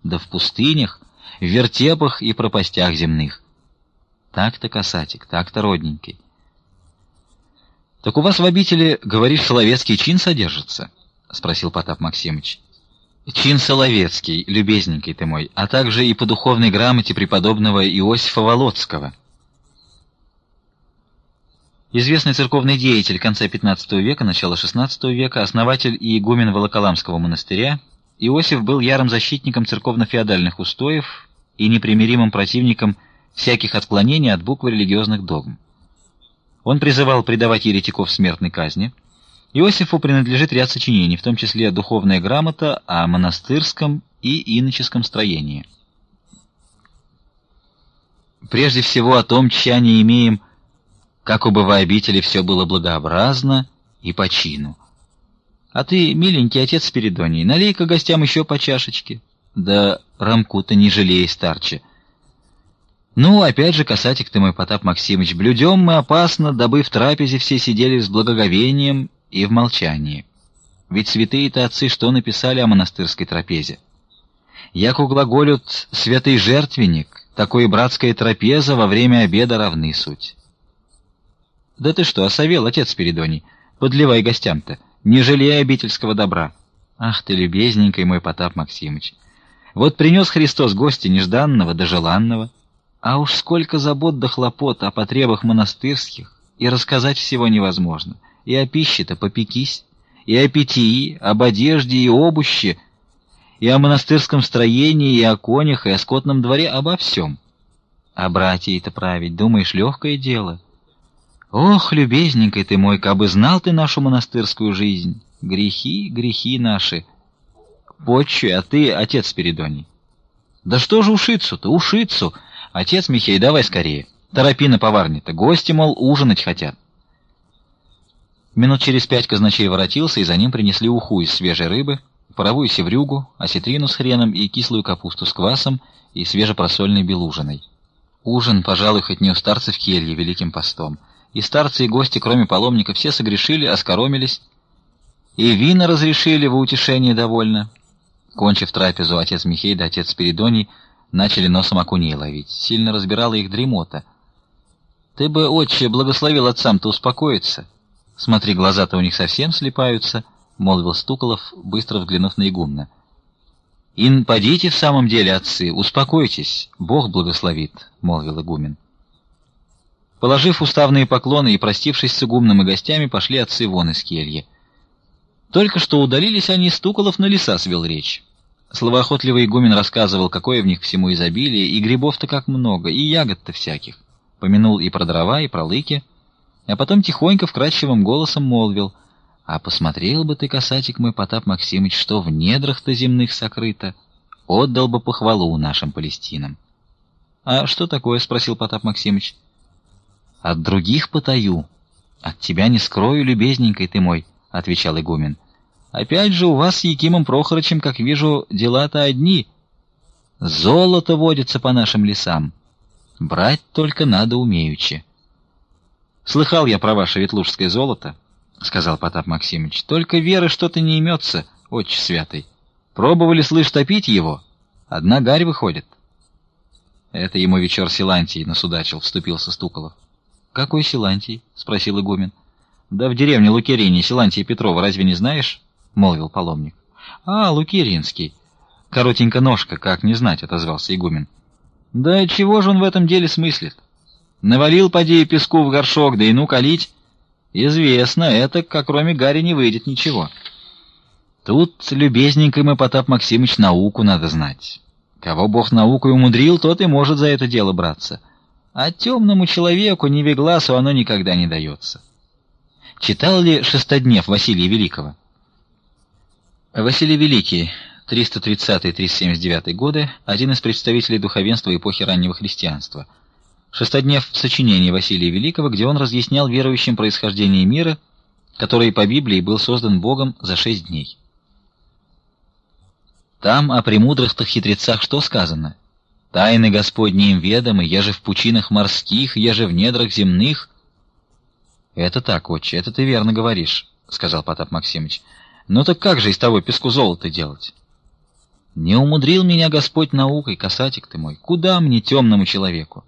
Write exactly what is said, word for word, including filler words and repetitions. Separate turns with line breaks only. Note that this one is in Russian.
да в пустынях, в вертепах и пропастях земных. Так-то, касатик, так-то, родненький. Так у вас в обители, говоришь, соловецкий чин содержится? — спросил Потап Максимыч. — Чин соловецкий, любезненький ты мой, а также и по духовной грамоте преподобного Иосифа Володского. Известный церковный деятель конца пятнадцатого века, начала шестнадцатого века, основатель и игумен Волоколамского монастыря, Иосиф был ярым защитником церковно-феодальных устоев и непримиримым противником всяких отклонений от буквы религиозных догм. Он призывал предавать еретиков смертной казни. Иосифу принадлежит ряд сочинений, в том числе «Духовная грамота» о монастырском и иноческом строении. Прежде всего о том тщании имеем, как у быва обители все было благообразно и по чину. А ты, миленький отец Спиридоний, налей-ка гостям еще по чашечке, да ромку-то не жалей, старче. Ну, опять же, касатик ты мой, Потап Максимыч, блюдем мы опасно, дабы в трапезе все сидели с благоговением и в молчании. Ведь святые-то отцы что написали о монастырской трапезе? Яко глаголют «святый жертвенник», такое братская трапеза во время обеда равны суть. Да ты что, осовел, отец Спиридоний, подливай гостям-то, не жалей обительского добра. Ах ты, любезненький мой Потап Максимыч, вот принес Христос гостя нежданного да желанного, а уж сколько забот да хлопот о потребах монастырских, и рассказать всего невозможно. И о пище-то попекись, и о питьи, об одежде и обуще, и о монастырском строении, и о конях, и о скотном дворе, обо всем. А братьей-то править, думаешь, легкое дело? Ох, любезненький ты мой, кабы знал ты нашу монастырскую жизнь, грехи, грехи наши. Почуй, а ты, отец Спиридоний. Да что же ушицу-то, ушицу? Отец Михей, давай скорее. Торопи на поварне-то, гости, мол, ужинать хотят. Минут через пять казначей воротился, и за ним принесли уху из свежей рыбы, паровую севрюгу, осетрину с хреном и кислую капусту с квасом и свежепросольной белужиной. Ужин, пожалуй, хоть не у старцев кельи великим постом. И старцы, и гости, кроме паломника, все согрешили, оскоромились, и вина разрешили во утешение довольно. Кончив трапезу, отец Михей да отец Спиридоний начали носом окуней ловить. Сильно разбирала их дремота. Ты бы, отче, благословил отцам-то успокоиться. Смотри, глаза-то у них совсем слипаются, — молвил Стуколов, быстро взглянув на игумна. — Ин, подите в самом деле, отцы, успокойтесь, Бог благословит, — молвил игумен. Положив уставные поклоны и простившись с игумном и гостями, пошли отцы вон из кельи. Только что удалились они, Стуколов на леса свел речь. Словоохотливый игумен рассказывал, какое в них всему изобилие, и грибов-то как много, и ягод-то всяких. Помянул и про дрова, и про лыки, а потом тихонько, вкрадчивым голосом молвил: «А посмотрел бы ты, касатик мой, Потап Максимыч, что в недрах-то земных сокрыто, отдал бы похвалу нашим Палестинам». «А что такое?» — спросил Потап Максимыч. «От других потаю, от тебя не скрою, любезненький ты мой», — отвечал игумен. «Опять же у вас с Якимом Прохорычем, как вижу, дела-то одни. Золото водится по нашим лесам. Брать только надо умеючи». «Слыхал я про ваше ветлужское золото», — сказал Потап Максимыч. «Только веры что-то не имется, отче святый. Пробовали, слышь, топить его? Одна гарь выходит». «Это ему вечер Силантий насудачил», — вступился Стуколов. «Какой Силантий?» — спросил игумен. «Да в деревне Лукерине Силантия Петрова, разве не знаешь?» — молвил паломник. «А, Лукеринский. Коротенько ножка, как не знать», — отозвался игумен. «Да чего же он в этом деле смыслит? Навалил, поди, песку в горшок, да и ну калить. Известно, это, как кроме гари, не выйдет ничего. Тут, любезненький мой Потап Максимыч, науку надо знать. Кого Бог наукой умудрил, тот и может за это дело браться. А темному человеку, невегласу, оно никогда не дается». Читал ли Шестоднев Василия Великого? Василий Великий, триста тридцатый — триста семьдесят девятый годы, один из представителей духовенства эпохи раннего христианства. Шестоднев — сочинение Василия Великого, где он разъяснял верующим происхождение мира, который по Библии был создан Богом за шесть дней. Там о премудрых-то хитрецах что сказано? «Тайны Господни им ведомы, еже в пучинах морских, еже в недрах земных». «Это так, отче, это ты верно говоришь», — сказал Потап Максимыч. «Ну так как же из того песку золото делать?» Не умудрил меня Господь наукой, касатик ты мой. Куда мне, темному человеку?